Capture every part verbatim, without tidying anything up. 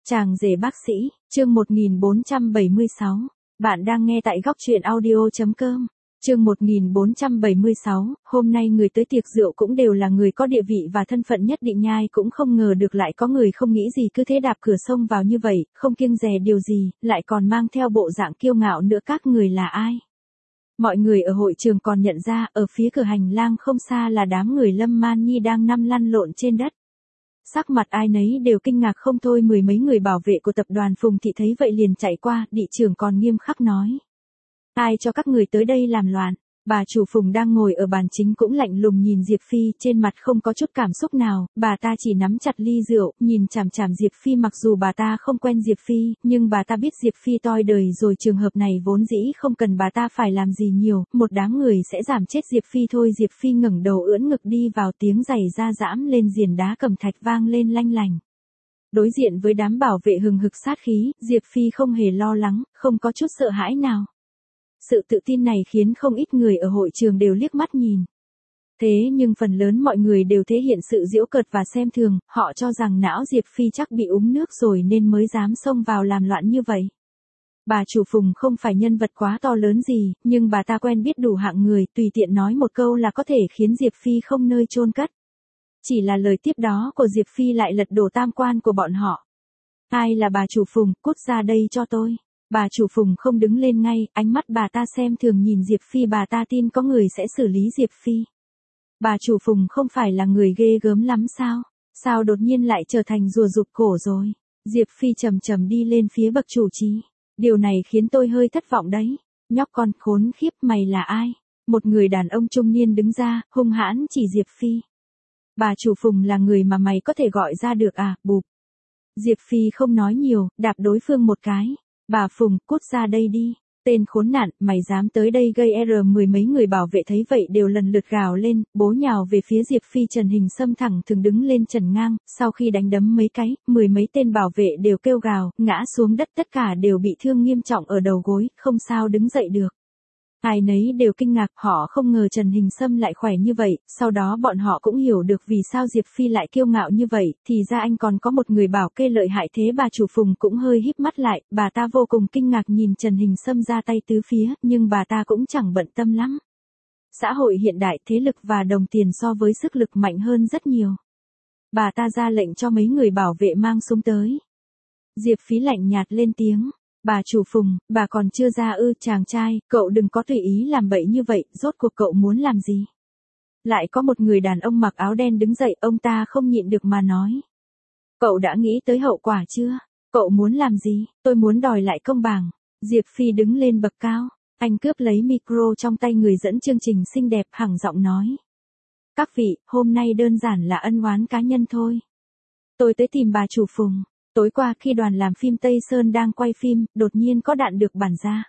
Chàng rể bác sĩ, chương một nghìn bốn trăm bảy mươi sáu. Bạn đang nghe tại góc truyện audio chấm com. Chương một nghìn bốn trăm bảy mươi sáu, hôm nay người tới tiệc rượu cũng đều là người có địa vị và thân phận nhất định, nhai cũng không ngờ được lại có người không nghĩ gì cứ thế đạp cửa xông vào như vậy, không kiêng dè điều gì, lại còn mang theo bộ dạng kiêu ngạo nữa. Các người là ai? Mọi người ở hội trường còn nhận ra, ở phía cửa hành lang không xa là đám người Lâm Man Nhi đang nằm lăn lộn trên đất. Sắc mặt ai nấy đều kinh ngạc không thôi. Mười mấy người bảo vệ của tập đoàn Phùng Thị thấy vậy liền chạy qua, địa trưởng còn nghiêm khắc nói: ai cho các người tới đây làm loạn? Bà chủ Phùng đang ngồi ở bàn chính cũng lạnh lùng nhìn Diệp Phi, trên mặt không có chút cảm xúc nào, bà ta chỉ nắm chặt ly rượu, nhìn chằm chằm Diệp Phi. Mặc dù bà ta không quen Diệp Phi, nhưng bà ta biết Diệp Phi toi đời rồi, trường hợp này vốn dĩ không cần bà ta phải làm gì nhiều, một đám người sẽ giảm chết Diệp Phi thôi. Diệp Phi ngẩng đầu ưỡn ngực đi vào, tiếng giày da giãm lên diền đá cẩm thạch vang lên lanh lành. Đối diện với đám bảo vệ hừng hực sát khí, Diệp Phi không hề lo lắng, không có chút sợ hãi nào. Sự tự tin này khiến không ít người ở hội trường đều liếc mắt nhìn. Thế nhưng phần lớn mọi người đều thể hiện sự giễu cợt và xem thường, họ cho rằng não Diệp Phi chắc bị uống nước rồi nên mới dám xông vào làm loạn như vậy. Bà chủ Phùng không phải nhân vật quá to lớn gì, nhưng bà ta quen biết đủ hạng người, tùy tiện nói một câu là có thể khiến Diệp Phi không nơi chôn cất. Chỉ là lời tiếp đó của Diệp Phi lại lật đổ tam quan của bọn họ. Ai là bà chủ Phùng, cút ra đây cho tôi. Bà chủ Phùng không đứng lên ngay, ánh mắt bà ta xem thường nhìn Diệp Phi. Bà ta tin có người sẽ xử lý Diệp Phi. Bà chủ Phùng không phải là người ghê gớm lắm sao? Sao đột nhiên lại trở thành rùa rụt cổ rồi? Diệp Phi chậm chậm đi lên phía bậc chủ trí. Điều này khiến tôi hơi thất vọng đấy. Nhóc con khốn khiếp, mày là ai? Một người đàn ông trung niên đứng ra, hung hãn chỉ Diệp Phi. Bà chủ Phùng là người mà mày có thể gọi ra được à? Bụp. Diệp Phi không nói nhiều, đạp đối phương một cái. Bà Phùng, cút ra đây đi. Tên khốn nạn, mày dám tới đây gây r. Mười mấy người bảo vệ thấy vậy đều lần lượt gào lên, bố nhào về phía Diệp Phi. Trần Hình Sâm thẳng thường đứng lên trần ngang, sau khi đánh đấm mấy cái, mười mấy tên bảo vệ đều kêu gào, ngã xuống đất, tất cả đều bị thương nghiêm trọng ở đầu gối, không sao đứng dậy được. Ai nấy đều kinh ngạc, họ không ngờ Trần Hình Sâm lại khỏe như vậy, sau đó bọn họ cũng hiểu được vì sao Diệp Phi lại kiêu ngạo như vậy, thì ra anh còn có một người bảo kê lợi hại thế. Bà chủ Phùng cũng hơi híp mắt lại, bà ta vô cùng kinh ngạc nhìn Trần Hình Sâm ra tay tứ phía, nhưng bà ta cũng chẳng bận tâm lắm. Xã hội hiện đại, thế lực và đồng tiền so với sức lực mạnh hơn rất nhiều. Bà ta ra lệnh cho mấy người bảo vệ mang súng tới. Diệp Phi lạnh nhạt lên tiếng: bà chủ Phùng, bà còn chưa ra ư? Chàng trai, cậu đừng có tùy ý làm bậy như vậy, rốt cuộc cậu muốn làm gì? Lại có một người đàn ông mặc áo đen đứng dậy, ông ta không nhịn được mà nói: cậu đã nghĩ tới hậu quả chưa? Cậu muốn làm gì? Tôi muốn đòi lại công bằng. Diệp Phi đứng lên bậc cao, anh cướp lấy micro trong tay người dẫn chương trình xinh đẹp, hẳng giọng nói: các vị, hôm nay đơn giản là ân oán cá nhân thôi. Tôi tới tìm bà chủ Phùng. Tối qua khi đoàn làm phim Tây Sơn đang quay phim, đột nhiên có đạn được bắn ra.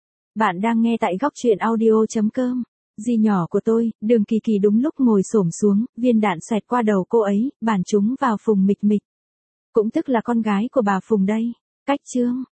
Bạn đang nghe tại góc truyện audio chấm com. Dì nhỏ của tôi, Đường Kỳ Kỳ đúng lúc ngồi xổm xuống, viên đạn xoẹt qua đầu cô ấy, bắn trúng vào Phùng Mịch Mịch. Cũng tức là con gái của bà Phùng đây. Cách chương.